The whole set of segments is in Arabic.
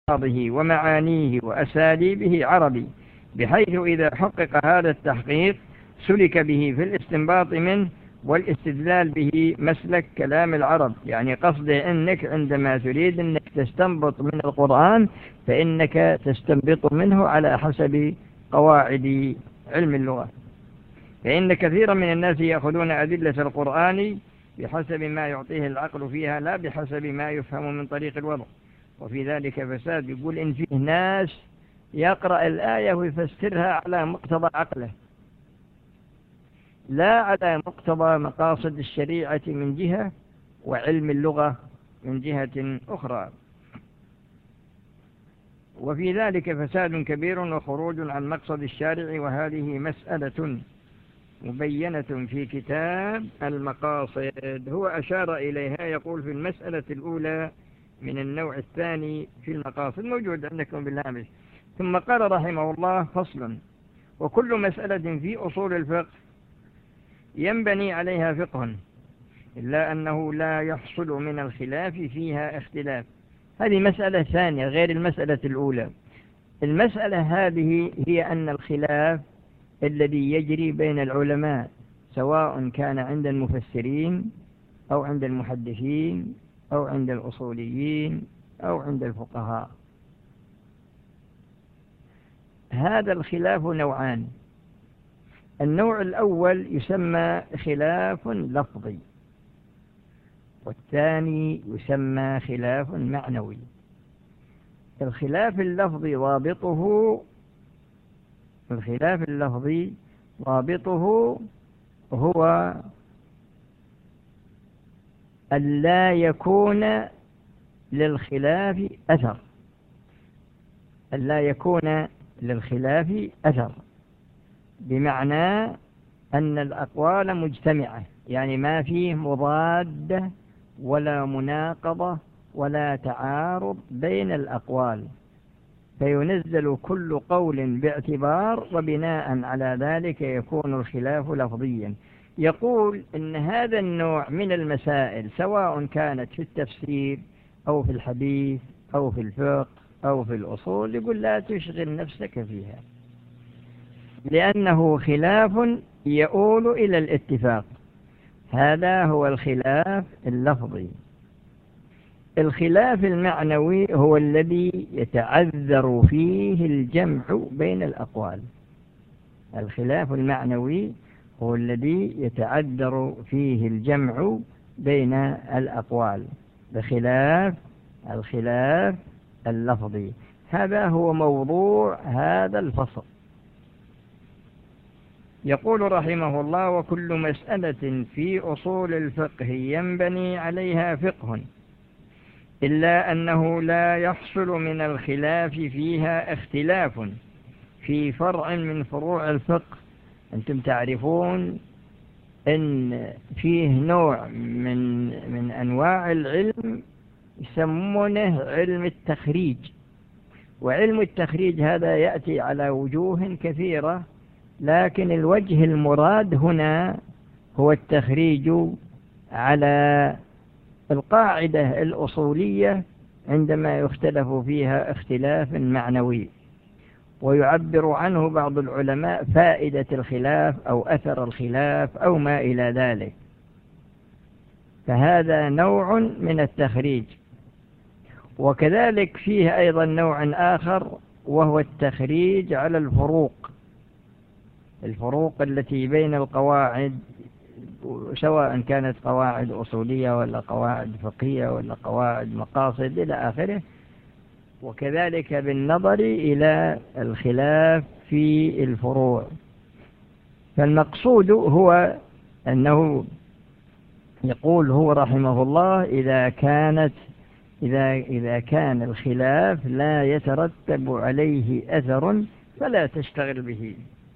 ألفاظه ومعانيه وأساليبه عربي، بحيث إذا حقق هذا التحقيق سلك به في الاستنباط منه والاستدلال به مسلك كلام العرب. يعني قصده أنك عندما تريد أنك تستنبط من القرآن فإنك تستنبط منه على حسب قواعد علم اللغة، فإن كثيرا من الناس يأخذون أدلة القرآن بحسب ما يعطيه العقل فيها لا بحسب ما يفهم من طريق الوضع، وفي ذلك فساد. يقول إن فيه ناس يقرأ الآية ويفسرها على مقتضى عقله لا على مقتضى مقاصد الشريعة من جهة وعلم اللغة من جهة أخرى، وفي ذلك فساد كبير وخروج عن مقصد الشارع. وهذه مسألة مبينة في كتاب المقاصد، هو أشار إليها. يقول في المسألة الأولى من النوع الثاني في المقاصد، موجود عندكم بالهامش. ثم قال رحمه الله: فصل: وكل مسألة في أصول الفقه ينبني عليها فقه، إلا أنه لا يحصل من الخلاف فيها اختلاف. هذه مسألة ثانية غير المسألة الأولى. المسألة هذه هي أن الخلاف الذي يجري بين العلماء سواء كان عند المفسرين أو عند المحدثين أو عند الأصوليين أو عند الفقهاء، هذا الخلاف نوعان. النوع الأول يسمى خلاف لفظي، والثاني يسمى خلاف معنوي. الخلاف اللفظي ضابطه هو أن لا يكون للخلاف أثر، بمعنى أن الأقوال مجتمعة، يعني ما فيه مضادة ولا مناقضة ولا تعارض بين الأقوال، فينزل كل قول باعتبار، وبناء على ذلك يكون الخلاف لفظيا. يقول إن هذا النوع من المسائل سواء كانت في التفسير أو في الحديث أو في الفقه أو في الأصول، يقول لا تشغل نفسك فيها، لأنه خلاف يؤول إلى الاتفاق. هذا هو الخلاف اللفظي. الخلاف المعنوي هو الذي يتعذر فيه الجمع بين الأقوال. الخلاف المعنوي هو الذي يتعذر فيه الجمع بين الأقوال بخلاف الخلاف اللفظي. هذا هو موضوع هذا الفصل. يقول رحمه الله: وكل مسألة في أصول الفقه ينبني عليها فقه، إلا أنه لا يحصل من الخلاف فيها اختلاف في فرع من فروع الفقه. أنتم تعرفون أن فيه نوع من أنواع العلم يسمونه علم التخريج، وعلم التخريج هذا يأتي على وجوه كثيرة، لكن الوجه المراد هنا هو التخريج على القاعدة الأصولية عندما يختلف فيها اختلاف معنوي، ويعبر عنه بعض العلماء فائدة الخلاف أو أثر الخلاف أو ما إلى ذلك. فهذا نوع من التخريج. وكذلك فيه أيضا نوع آخر وهو التخريج على الفروق التي بين القواعد، سواء كانت قواعد أصولية ولا قواعد فقهية ولا قواعد مقاصد إلى آخره، وكذلك بالنظر إلى الخلاف في الفروع. فالمقصود هو أنه يقول هو رحمه الله: إذا كان الخلاف لا يترتب عليه أثر فلا تشتغل به.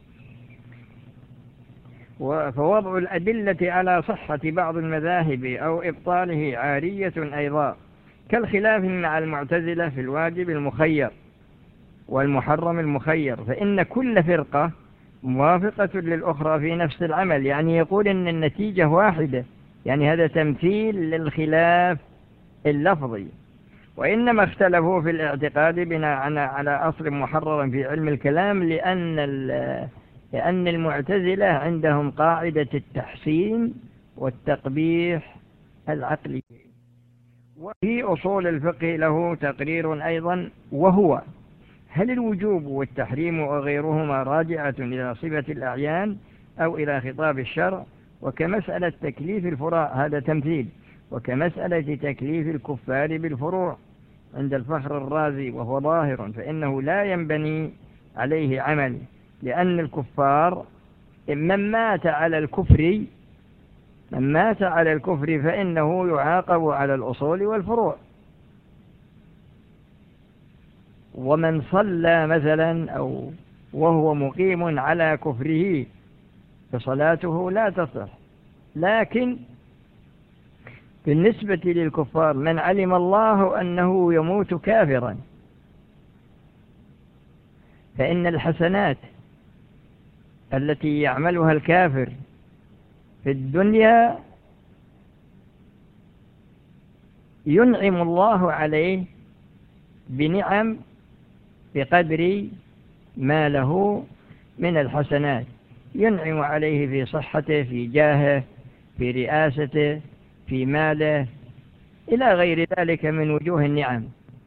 فوضع الأدلة على صحة بعض المذاهب أو إبطاله عارية أيضا، كالخلاف مع المعتزلة في الواجب المخير والمحرم المخير، فإن كل فرقة موافقة للأخرى في نفس العمل. يعني يقول إن النتيجة واحدة، يعني هذا تمثيل للخلاف اللفظي. وإنما اختلفوا في الاعتقاد بناء على أصل محرر في علم الكلام، لأن المعتزلة عندهم قاعدة التحسين والتقبيح العقلي. وفي أصول الفقه له تقرير أيضا، وهو: هل الوجوب والتحريم وغيرهما راجعة إلى صفة الأعيان أو إلى خطاب الشرع؟ وكمسألة تكليف الفروع، هذا تمثيل، وكمسألة تكليف الكفار بالفروع عند الفخر الرازي وهو ظاهر، فإنه لا ينبني عليه عمل، لأن الكفار من مات على الكفر فإنه يعاقب على الأصول والفروع. ومن صلى مثلا أو وهو مقيم على كفره فصلاته لا تصح. لكن بالنسبة للكفار من علم الله أنه يموت كافرا فإن الحسنات التي يعملها الكافر في الدنيا ينعم الله عليه بنعم بقدر ما له من الحسنات، ينعم عليه في صحته، في جاهه، في رئاسته، في ماله، إلى غير ذلك من وجوه النعم.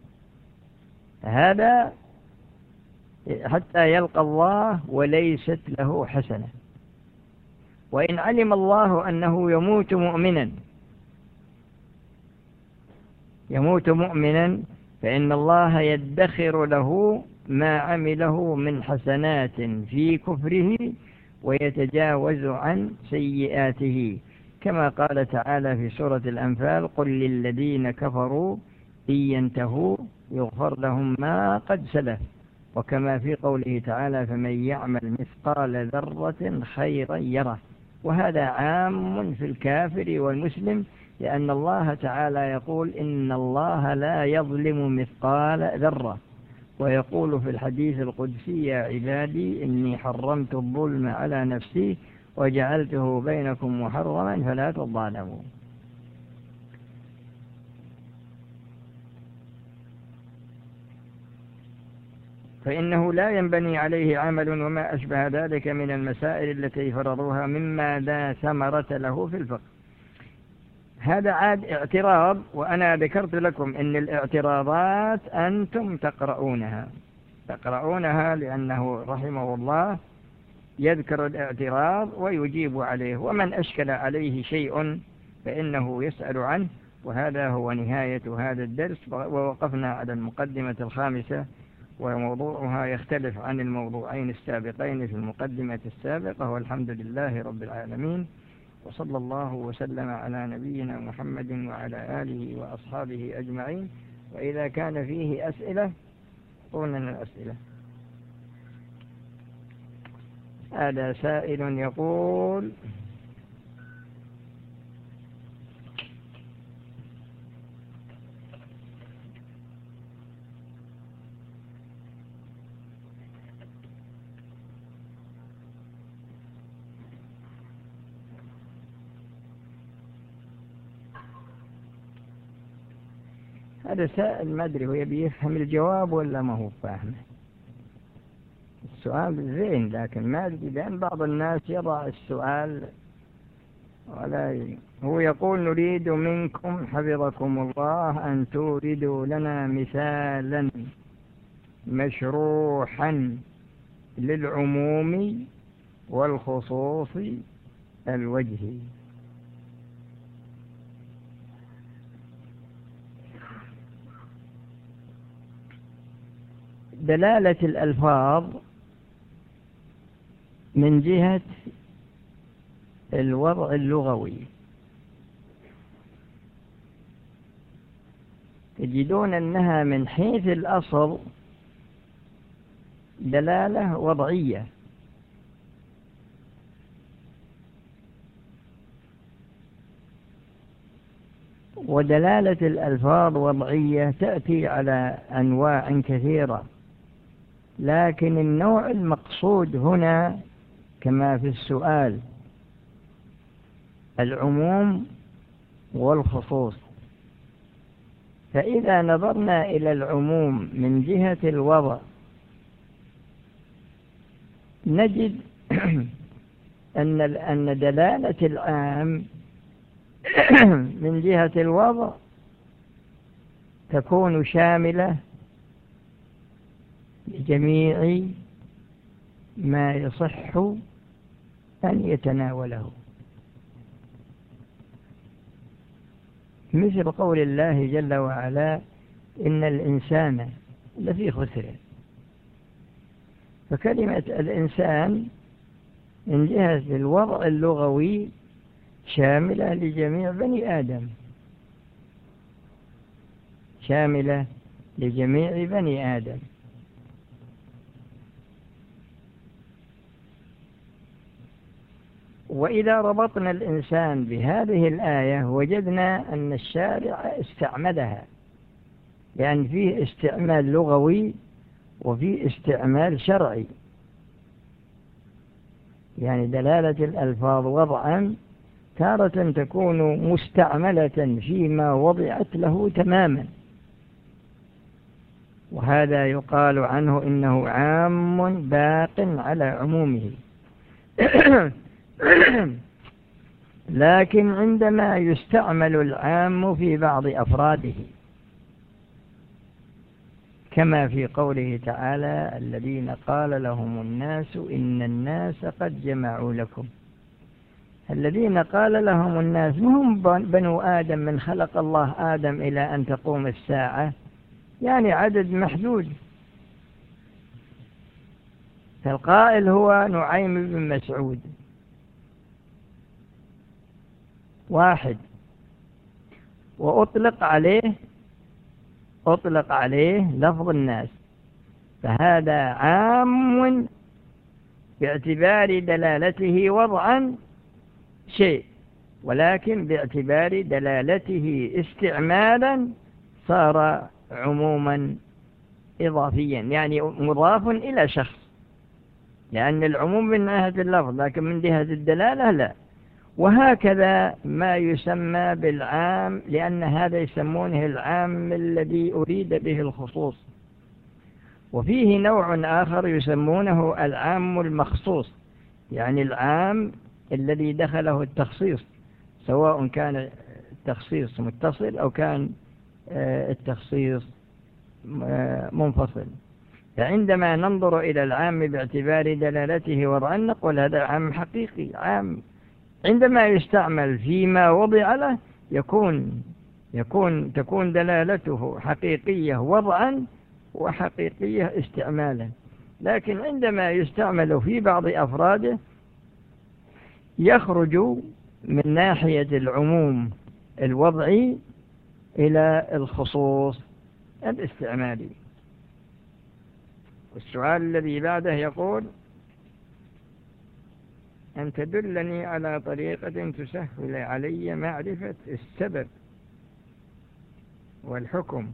هذا حتى يلقى الله وليست له حسنة. وإن علم الله أنه يموت مؤمنا فإن الله يدخر له ما عمله من حسنات في كفره ويتجاوز عن سيئاته، كما قال تعالى في سورة الأنفال: قل للذين كفروا إن ينتهوا يغفر لهم ما قد سلف. وكما في قوله تعالى: فمن يعمل مثقال ذرة خيرا يره. وهذا عام في الكافر والمسلم، لأن الله تعالى يقول: إن الله لا يظلم مثقال ذرة. ويقول في الحديث القدسي: يا عبادي إني حرمت الظلم على نفسي وجعلته بينكم محرما فلا تظالموا. فإنه لا ينبني عليه عمل وما أشبه ذلك من المسائل التي فرضوها مما لا ثمرة له في الفقه. هذا عاد اعتراض، وأنا ذكرت لكم أن الاعتراضات أنتم تقرؤونها لأنه رحمه الله يذكر الاعتراض ويجيب عليه، ومن أشكل عليه شيء فإنه يسأل عنه. وهذا هو نهاية هذا الدرس، ووقفنا على المقدمة الخامسة، وموضوعها يختلف عن الموضوعين السابقين في المقدمة السابقة، والحمد لله رب العالمين، وصلى الله وسلم على نبينا محمد وعلى آله وأصحابه أجمعين. وإذا كان فيه أسئلة قلنا الأسئلة. هذا سائل يقول: هذا سائل ما أدري هو يبي يفهم الجواب ولا ما هو فاهمه. السؤال زين لكن ما أدري، لأن بعض الناس يضع السؤال ولا هو يقول: نريد منكم حفظكم الله أن توردوا لنا مثالا مشروحا للعموم والخصوص الوجهي. دلالة الألفاظ من جهة الوضع اللغوي تجدون أنها من حيث الأصل دلالة وضعية، ودلالة الألفاظ وضعية تأتي على أنواع كثيرة، لكن النوع المقصود هنا كما في السؤال العموم والخصوص. فإذا نظرنا إلى العموم من جهة الوضع نجد أن دلالة العام من جهة الوضع تكون شاملة لجميع ما يصح أن يتناوله، مثل قول الله جل وعلا إن الإنسان لفي خسر. فكلمة الإنسان من جهة الوضع اللغوي شاملة لجميع بني آدم، شاملة لجميع بني آدم. وإذا ربطنا الإنسان بهذه الآية وجدنا أن الشارع استعملها، لأن فيه استعمال لغوي وفيه استعمال شرعي. يعني دلالة الألفاظ وضعا تارة تكون مستعملة فيما وضعت له تماما، وهذا يقال عنه إنه عام باق على عمومه. لكن عندما يستعمل العام في بعض أفراده، كما في قوله تعالى الذين قال لهم الناس إن الناس قد جمعوا لكم، الذين قال لهم الناس هم بنو آدم من خلق الله آدم إلى أن تقوم الساعة، يعني عدد محدود. فالقائل هو نعيم بن مسعود واحد، وأطلق عليه لفظ الناس، فهذا عام باعتبار دلالته وضعا شيء، ولكن باعتبار دلالته استعمالا صار عموما إضافيا، يعني مضاف إلى شخص، لأن العموم من جهة اللفظ لكن من جهة الدلالة لا. وهكذا ما يسمى بالعام، لأن هذا يسمونه العام الذي أريد به الخصوص. وفيه نوع آخر يسمونه العام المخصوص، يعني العام الذي دخله التخصيص، سواء كان التخصيص متصل أو كان التخصيص منفصل. فعندما ننظر إلى العام باعتبار دلالته وضعا نقول هذا عام حقيقي، عام عندما يستعمل فيما وضع له تكون دلالته حقيقية وضعا وحقيقية استعمالا. لكن عندما يستعمل في بعض أفراده يخرج من ناحية العموم الوضعي إلى الخصوص الاستعمالي. والسؤال الذي بعده يقول أن تدلني على طريقة تسهل علي معرفة السبب والحكم.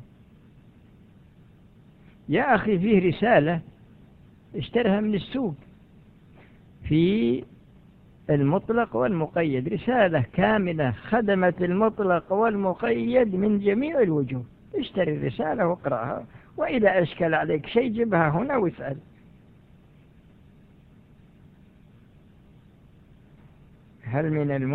يا أخي فيه رسالة اشترها من السوق في المطلق والمقيد، رسالة كاملة خدمت المطلق والمقيد من جميع الوجوه. اشتري الرسالة واقرأها، وإذا أشكل عليك شيء جبها هنا واسأل. هل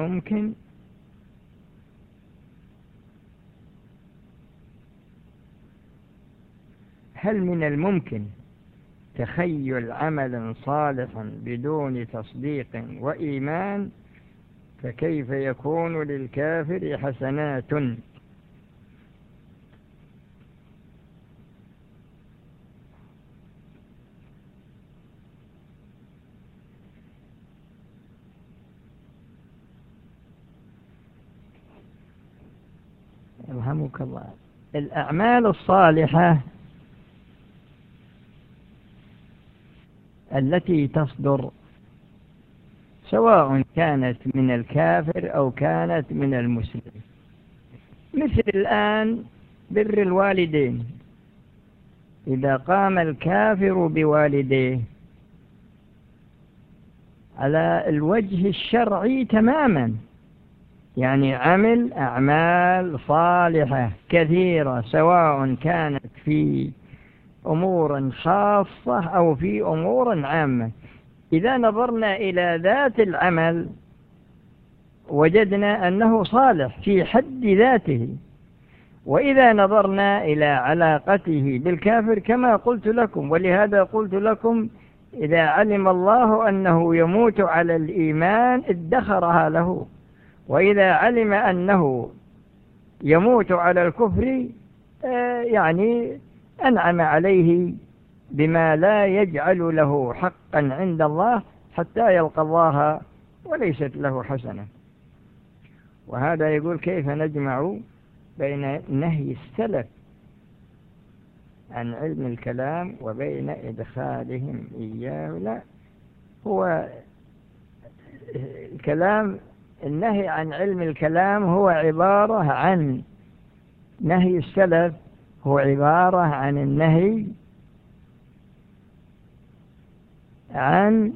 من الممكن تخيل عملا صالحا بدون تصديق وإيمان؟ فكيف يكون للكافر حسنات؟ يرحمك الله. الأعمال الصالحة التي تصدر سواء كانت من الكافر أو كانت من المسلم، مثل الآن بر الوالدين، إذا قام الكافر بوالديه على الوجه الشرعي تماما يعني عمل أعمال صالحة كثيرة، سواء كانت في أمور خاصة أو في أمور عامة. إذا نظرنا إلى ذات العمل وجدنا أنه صالح في حد ذاته، وإذا نظرنا إلى علاقته بالكافر كما قلت لكم، ولهذا قلت لكم إذا علم الله أنه يموت على الإيمان ادخرها له، وإذا علم أنه يموت على الكفر يعني أنعم عليه بما لا يجعل له حقا عند الله حتى يلقى الله وليست له حسنة. وهذا يقول كيف نجمع بين نهي السلف عن علم الكلام وبين إدخالهم إياه؟ لا، هو الكلام، النهي عن علم الكلام هو عبارة عن نهي السلف، هو عبارة عن النهي عن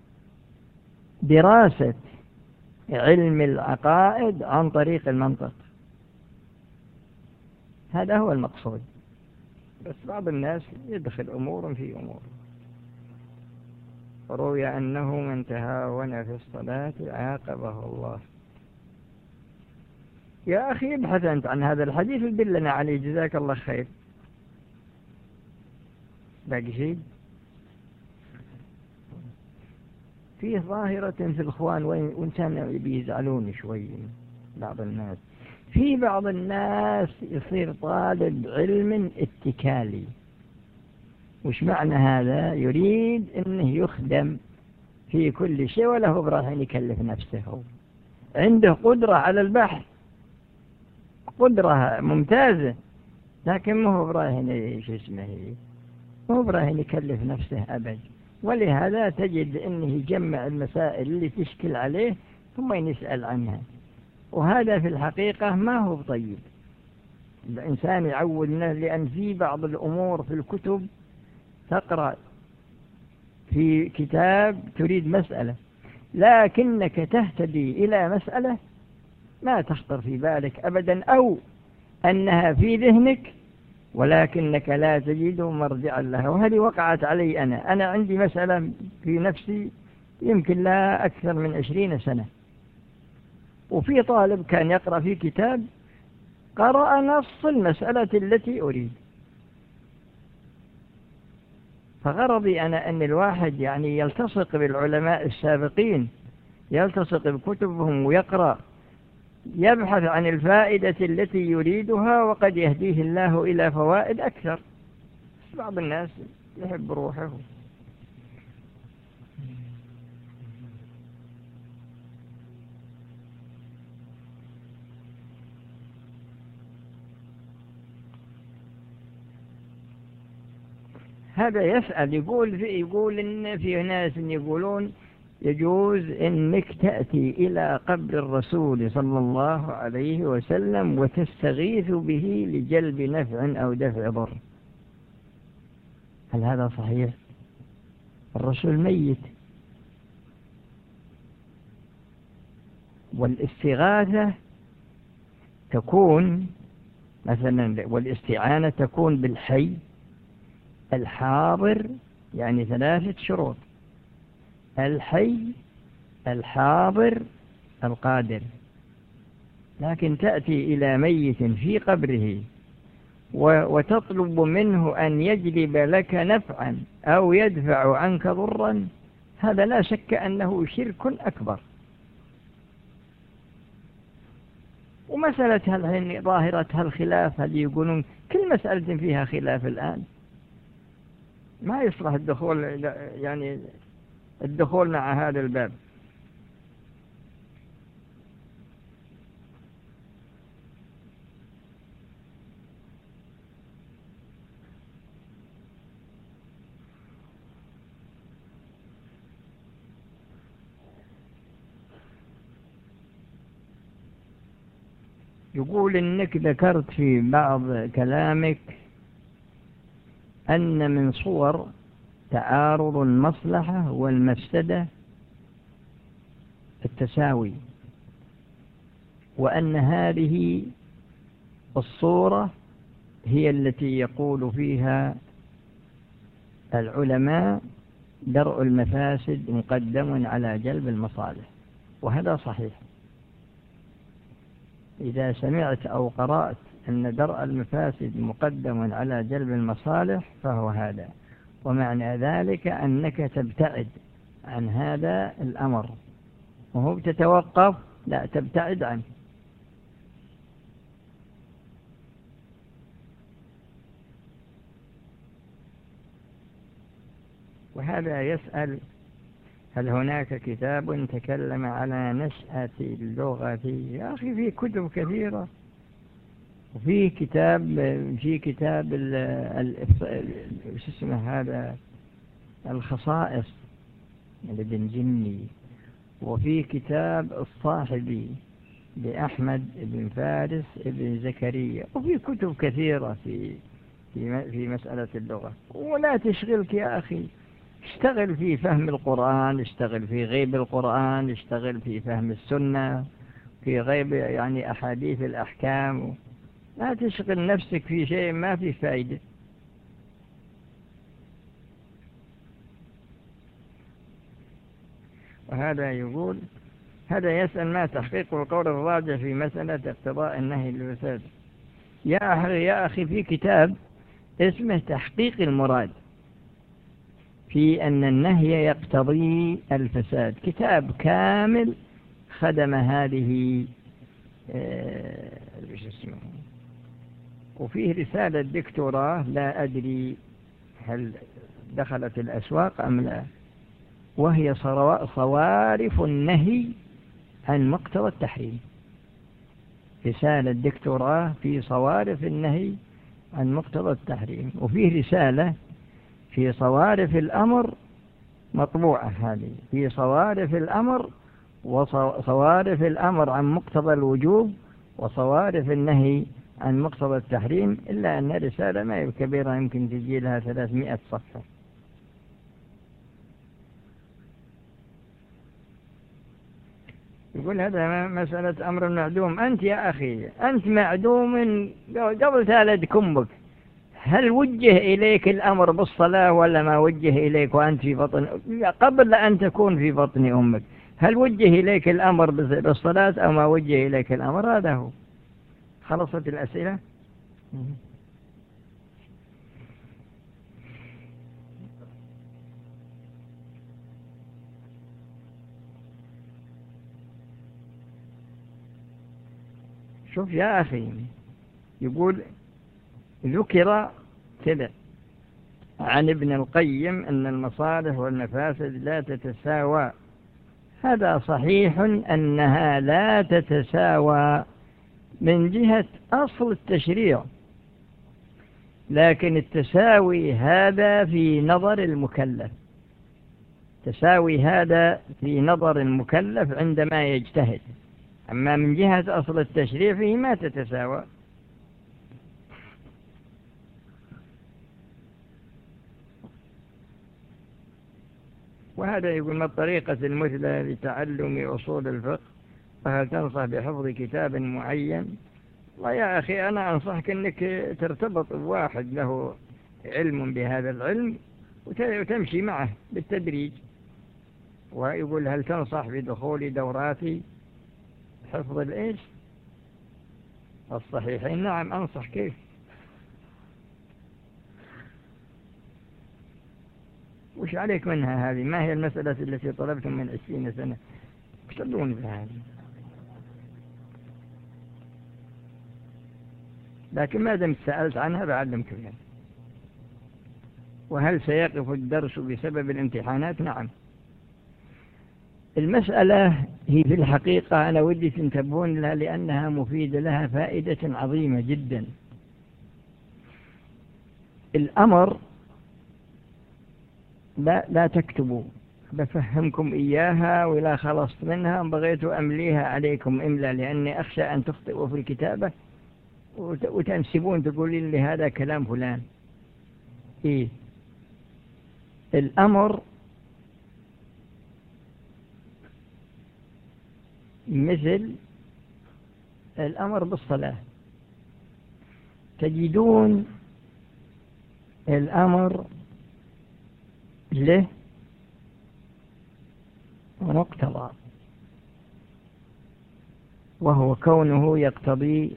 دراسة علم العقائد عن طريق المنطق. هذا هو المقصود. بس بعض الناس يدخل أمور في أمور. روي أنه من تهاون في الصلاة عاقبه الله. يا أخي ابحث أنت عن هذا الحديث ودلنا عليه، جزاك الله خير. باقي شيء؟ فيه ظاهرة في الإخوان وإن كانوا بيزعلون شوي بعض الناس، في بعض الناس يصير طالب علم اتكالي. وش معنى هذا؟ يريد أنه يخدم في كل شيء ولا هو براح يكلف نفسه. عنده قدرة على البحث، قدرة ممتازة، لكن ما هو براح مو براح يكلف نفسه أبدا. ولهذا تجد أنه يجمع المسائل اللي تشكل عليه ثم يسأل عنها، وهذا في الحقيقة ما هو طيب. الإنسان يعود، لأن في بعض الأمور في الكتب تقرأ في كتاب تريد مسألة، لكنك تهتدي إلى مسألة ما تخطر في بالك أبدا، أو أنها في ذهنك ولكنك لا تجد مرجعا لها. وهذه وقعت علي أنا عندي مسألة في نفسي يمكن لا أكثر من 20 سنة، وفي طالب كان يقرأ في كتاب قرأ نص المسألة التي أريد. فغرضي أنا أن الواحد يعني يلتصق بالعلماء السابقين، يلتصق بكتبهم ويقرأ، يبحث عن الفائدة التي يريدها، وقد يهديه الله إلى فوائد أكثر. بعض الناس يحب روحه. هذا يسأل يقول إن في ناس يقولون يجوز إنك تأتي إلى قبر الرسول صلى الله عليه وسلم وتستغيث به لجلب نفع أو دفع ضر. هل هذا صحيح؟ الرسول ميت، والاستغاثة تكون مثلا، والاستعانة تكون بالحي الحاضر، يعني 3 شروط: الحي الحاضر القادر. لكن تأتي إلى ميت في قبره وتطلب منه أن يجلب لك نفعا أو يدفع عنك ضرا، هذا لا شك أنه شرك أكبر. ومسألة ظاهرة الخلاف، هل يقولون كل مسألة فيها خلاف الآن، ما يصلح الدخول مع هذا الباب. يقول إنك ذكرت في بعض كلامك أن من صور تعارض المصلحة والمفسدة التساوي. وأن هذه الصورة هي التي يقول فيها العلماء درء المفاسد مقدم على جلب المصالح، وهذا صحيح. إذا سمعت أو قرأت أن درء المفاسد مقدم على جلب المصالح فهو هذا، ومعنى ذلك أنك تبتعد عن هذا الأمر، وهو تتوقف، لا تبتعد عنه. وهذا يسأل: هل هناك كتاب تكلم على نشأة اللغة؟ يا أخي في كتب كثيرة، وفي كتاب هذا الخصائص لابن جني، وفي كتاب الصاحبي لأحمد بن فارس بن زكريا، وفي كتب كثيرة في مسألة اللغة. ولا تشغلك يا أخي، اشتغل في فهم القرآن، اشتغل في غيب القرآن، اشتغل في فهم السنة، في غيب يعني أحاديث الأحكام. لا تشغل نفسك في شيء ما في فائدة. وهذا يقول، هذا يسأل: ما تحقيق القول الراجح في مسألة اقتضاء النهي للفساد؟ يا أخي في كتاب اسمه تحقيق المراد في أن النهي يقتضي الفساد، كتاب كامل خدم هذه وفيه رسالة دكتوراه لا أدري هل دخلت الأسواق أم لا، وهي صوارف النهي عن مقتضى التحريم. رسالة دكتوراه في صوارف النهي عن مقتضى التحريم. وفيه رسالة في صوارف الأمر مطبوعة، هذه في صوارف الأمر، وصوارف الأمر عن مقتضى الوجوب، وصوارف النهي عن مقتضى التحريم، إلا أن رسالة ما هي كبيرة، يمكن تجي لها 300 صفحة. يقول هذا مسألة أمر معدوم. أنت يا أخي أنت معدوم قبل تالد كمك. هل وجه إليك الأمر بالصلاة ولا ما وجه إليك وأنت في بطن، قبل أن تكون في بطن أمك؟ هل وجه إليك الأمر بالصلاة أو ما وجه إليك الأمر؟ هذا هو. خلصت الأسئلة. شوف يا أخي، يقول ذكر كذا عن ابن القيم أن المصالح والمفاسد لا تتساوى. هذا صحيح أنها لا تتساوى من جهة أصل التشريع، لكن التساوي هذا في نظر المكلف، تساوي هذا في نظر المكلف عندما يجتهد، أما من جهة أصل التشريع فيه ما تتساوى. وهذا يقول: ما الطريقة المثلى لتعلم أصول الفقه؟ وهل تنصح بحفظ كتاب معين؟ ويا أخي أنا أنصحك أنك ترتبط بواحد له علم بهذا العلم وتمشي معه بالتدريج. ويقول: هل تنصح بدخول دورات حفظ الإيش؟ الصحيحين؟ نعم أنصح. كيف؟ وش عليك منها هذه؟ ما هي المسألة التي طلبتم من 20 سنة؟ تدون بها هذه. لكن ما دمت سألت عنها بعلمك بها. وهل سيقف الدرس بسبب الامتحانات؟ نعم. المسألة هي في الحقيقة أنا ودي تنتبهون لها لأنها مفيدة، لها فائدة عظيمة جدا. الأمر لا تكتبوا، بفهمكم إياها ولا خلصت منها بغيت أمليها عليكم إملا، لأني أخشى أن تخطئوا في الكتابة وتنسبون تقولين لي هذا كلام فلان. إيه؟ الأمر مثل الأمر بالصلاة تجدون الأمر له مقتضى، وهو كونه يقتضي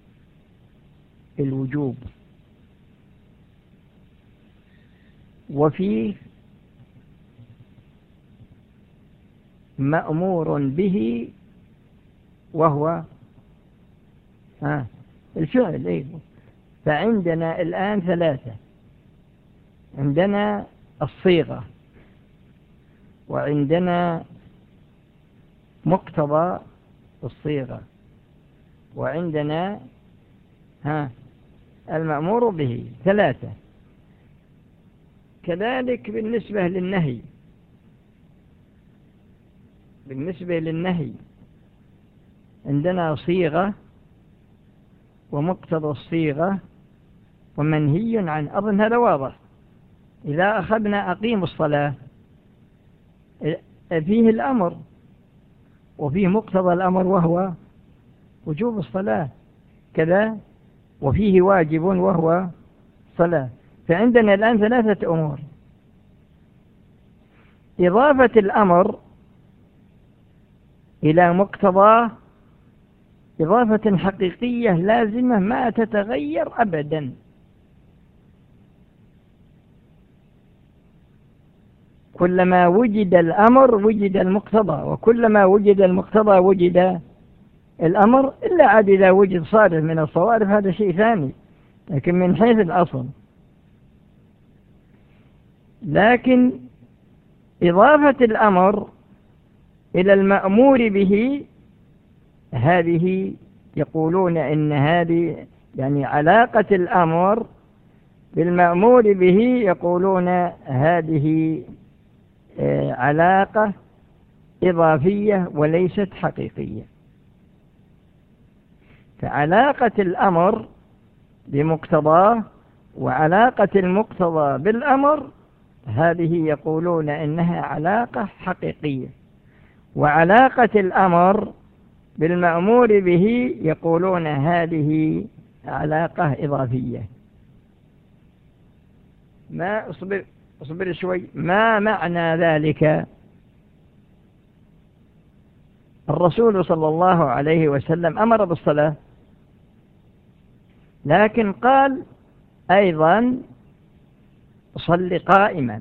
الوجوب، وفيه مأمور به وهو الفعل. أيضا فعندنا الآن ثلاثة: عندنا الصيغة، وعندنا مقتضى الصيغة، وعندنا المأمور به. ثلاثة. كذلك بالنسبة للنهي، عندنا صيغة ومقتضى الصيغة ومنهي عن. أظن هذا واضح. إذا أخذنا أقيم الصلاة فيه الأمر وفيه مقتضى الأمر وهو وجوب الصلاة كذا، وفيه واجب وهو صلاة. فعندنا الآن ثلاثة أمور: إضافة الأمر إلى مقتضاه إضافة حقيقية لازمة ما تتغير أبدا، كلما وجد الأمر وجد المقتضى، وكلما وجد المقتضى وجد الأمر، إلا عاد إذا وجد صارف من الصوارف هذا شيء ثاني، لكن من حيث الأصل. لكن إضافة الأمر إلى المأمور به هذه يقولون إن هذه يعني علاقة الأمر بالمأمور به، يقولون هذه علاقة إضافية وليست حقيقية. فعلاقة الأمر بمقتضاه وعلاقة المقتضى بالأمر هذه يقولون إنها علاقة حقيقية، وعلاقة الأمر بالمأمور به يقولون هذه علاقة إضافية. ما اصبر شوي. ما معنى ذلك؟ الرسول صلى الله عليه وسلم أمر بالصلاة، لكن قال أيضا صل قائما،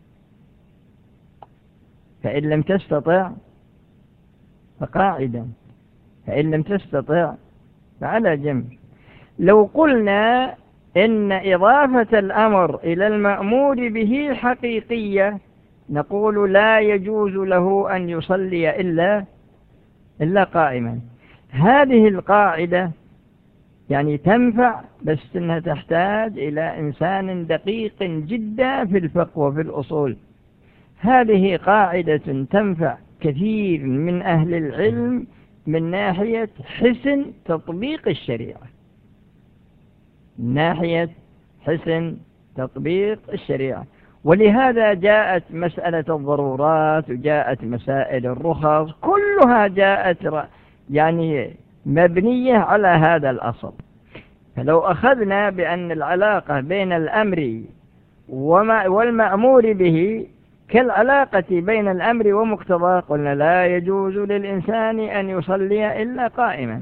فإن لم تستطع فقاعدا، فإن لم تستطع فعلى جنب. لو قلنا إن إضافة الأمر إلى المأمور به حقيقية نقول لا يجوز له أن يصلي إلا قائما. هذه القاعدة يعني تنفع، بس إنها تحتاج إلى إنسان دقيق جدا في الفقه وفي الأصول. هذه قاعدة تنفع كثير من أهل العلم من ناحية حسن تطبيق الشريعة، من ناحية حسن تطبيق الشريعة. ولهذا جاءت مسألة الضرورات وجاءت مسائل الرخص، كلها جاءت يعني مبنية على هذا الأصل. فلو أخذنا بأن العلاقة بين الأمر والمأمور به كالعلاقة بين الأمر ومقتضاه، قلنا لا يجوز للإنسان أن يصلي إلا قائما.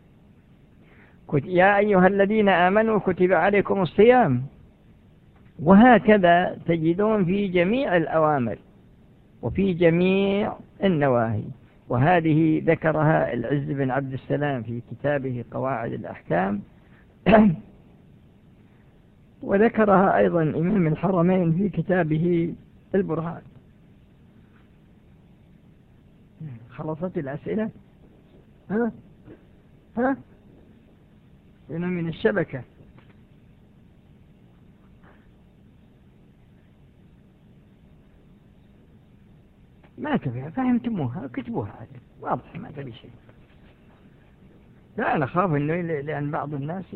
يا أيها الذين آمنوا كتب عليكم الصيام، وهكذا تجدون في جميع الأوامر وفي جميع النواهي. وهذه ذكرها العز بن عبد السلام في كتابه قواعد الأحكام، وذكرها أيضا إمام الحرمين في كتابه البرهان. خلصت الأسئلة؟ ها هنا من الشبكة. ما تبي فهمتموها كتبوها عادي واضح، ما تبي شيء. لا أنا خاف إنه لأن بعض الناس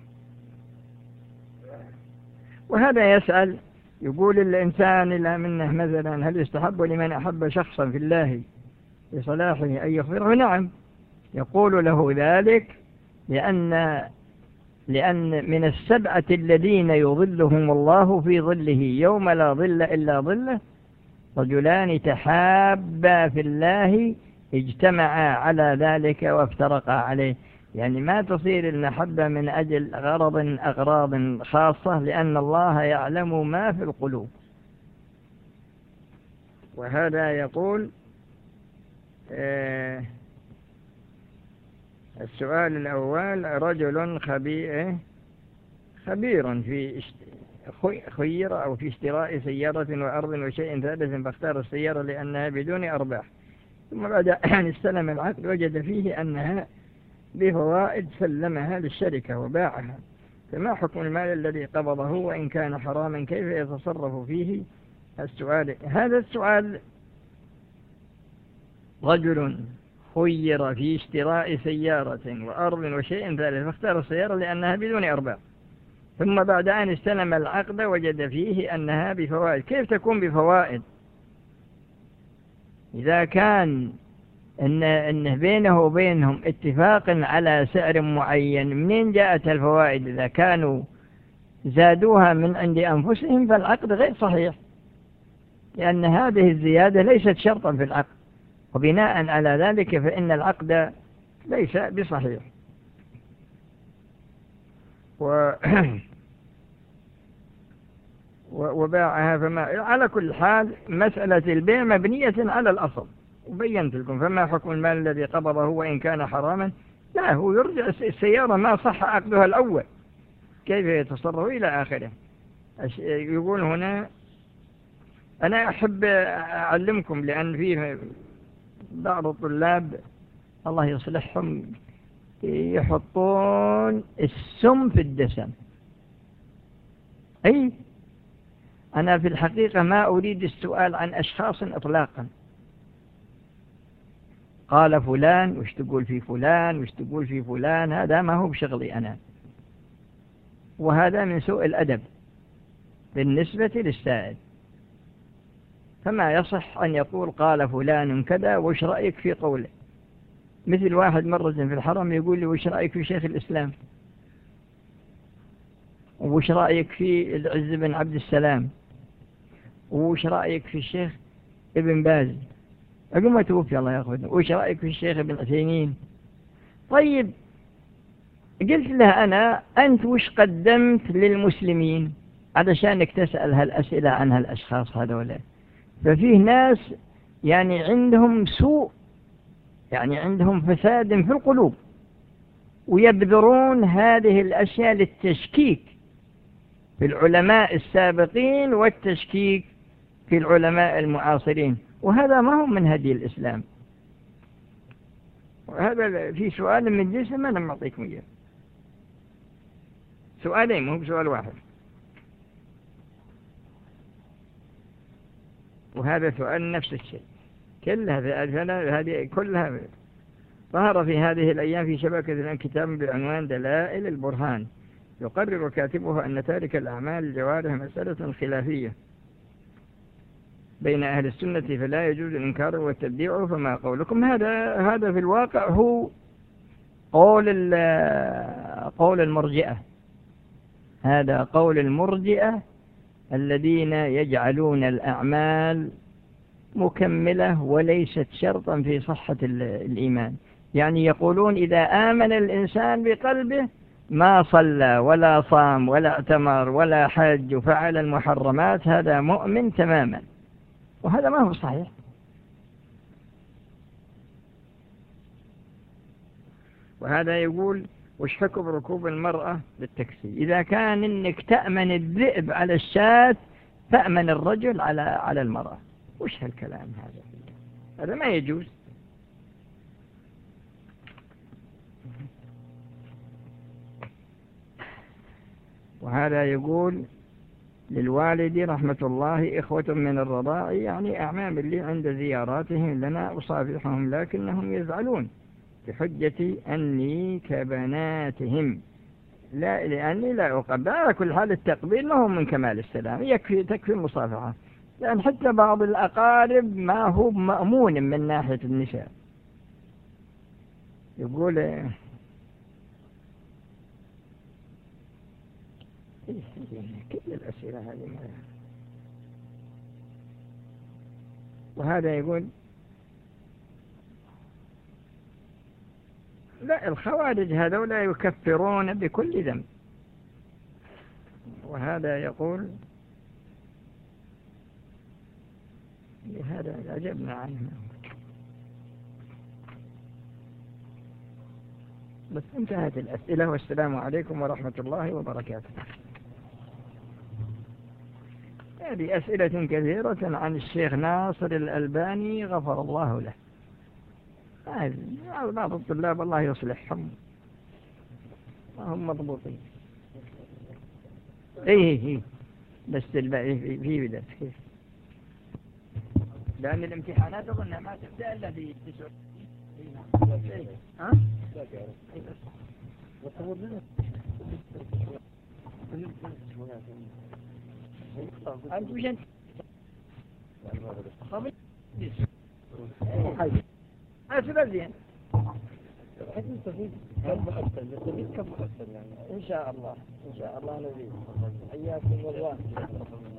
وهذا يسأل يقول الإنسان إلا منه مثلا هل يستحب لمن أحب شخصا في الله لصلاحه أن يغفره؟ نعم، يقول له ذلك لأن من السبعة الذين يظلهم الله في ظله يوم لا ظل إلا ظله رجلان تحابا في الله اجتمعا على ذلك وافترقا عليه. يعني ما تصير المحبة من أجل أغراض خاصة، لأن الله يعلم ما في القلوب. وهذا يقول السؤال الأول: رجل خبير في خير أو في اشتراء سيارة وأرض وشيء ثالث فاختار السيارة لأنها بدون أرباح، ثم بعد أن استلم العقد وجد فيه أنها بفوائد سلمها للشركة وباعها، فما حكم المال الذي قبضه وإن كان حراما؟ كيف يتصرف فيه؟ السؤال هذا السؤال: رجل خير في اشتراء سيارة وأرض وشيء ثالث فاختار السيارة لأنها بدون أرباح، ثم بعد أن استلم العقد وجد فيه أنها بفوائد. كيف تكون بفوائد؟ إذا كان إن بينه وبينهم اتفاق على سعر معين، منين جاءت الفوائد؟ إذا كانوا زادوها من عند أنفسهم فالعقد غير صحيح، لأن هذه الزيادة ليست شرطا في العقد، وبناء على ذلك فإن العقد ليس بصحيح. وباعها. فما على كل حال مسألة البيع مبنية على الأصل، وبينت لكم. فما حكم المال الذي قبضه وإن كان حراما؟ لا، هو يرجع السيارة ما صح عقدها الأول، كيف يتصرف إلى آخره. يقول هنا: أنا أحب أعلمكم، لأن فيه بعض الطلاب الله يصلحهم يحطون السم في الدسم. أي أنا في الحقيقة ما أريد السؤال عن أشخاص إطلاقا. قال فلان وش تقول في فلان وش تقول في فلان، هذا ما هو بشغلي أنا، وهذا من سوء الأدب بالنسبة للسائل. فما يصح أن يقول قال فلان كذا وش رأيك في قوله. مثل واحد مرة في الحرم يقول لي: وش رأيك في شيخ الإسلام؟ وش رأيك في العز بن عبد السلام؟ وش رأيك في الشيخ ابن باز قبل ما توفي الله يأخذه؟ وش رأيك في الشيخ ابن عثيمين؟ طيب، قلت له أنا: أنت وش قدمت للمسلمين علشانك تسأل هالأسئلة عن هالأشخاص هذولا؟ ففيه ناس يعني عندهم سوء، يعني عندهم فساد في القلوب، ويبذرون هذه الأشياء للتشكيك في العلماء السابقين والتشكيك في العلماء المعاصرين، وهذا ما هو من هدي الإسلام. وهذا في سؤال من جنس ما أنا معطيكم إياه، سؤالين مو بسؤال واحد، وهذا سؤال نفس الشيء. هذه كلها ظهر في هذه الأيام في شبكة كتاب بعنوان دلائل البرهان، يقرر كاتبه أن تارك الأعمال الجوارح مسألة خلافية بين أهل السنة، فلا يجوز الإنكار والتبديع. فما قولكم؟ هذا في الواقع هو قول المرجئة. هذا قول المرجئة الذين يجعلون الأعمال مكملة وليست شرطا في صحة الإيمان. يعني يقولون إذا آمن الإنسان بقلبه ما صلى ولا صام ولا اعتمر ولا حج وفعل المحرمات هذا مؤمن تماما، وهذا ما هو صحيح. وهذا يقول: وش حكم ركوب المرأة للتاكسي؟ إذا كان إنك تأمن الذئب على الشاة تأمن الرجل على المرأة. وش هالكلام هذا ما يجوز. وهذا يقول: للوالد رحمة الله إخوة من الرضاع، يعني أعمام لي، عند زياراتهم لنا أصافحهم لكنهم يزعلون بحجة أني كبناتهم، لا لأني لا أقبل. على كل حال التقبيل ما هو من كمال السلام، تكفي المصافحة، لأن حتى بعض الأقارب ما هو مأمون من ناحية النساء. يقول: كل الأسئلة هذه وهذا يقول لا، الخوارج هذول يكفرون بكل ذنب. وهذا يقول لهذا أجبنا عنه. بس انتهت الأسئلة، والسلام عليكم ورحمة الله وبركاته. هذه أسئلة كثيرة عن الشيخ ناصر الألباني غفر الله له. بعض الطلاب الله يصلحهم وهم مضبوطين. ايه بس الباقي في بدأ فيه، لأن الامتحانات أظنها ما تبدأ إلا في 9. ها؟ أنت مش أنت أسباب زين إن شاء الله نزيد. حياكم الله.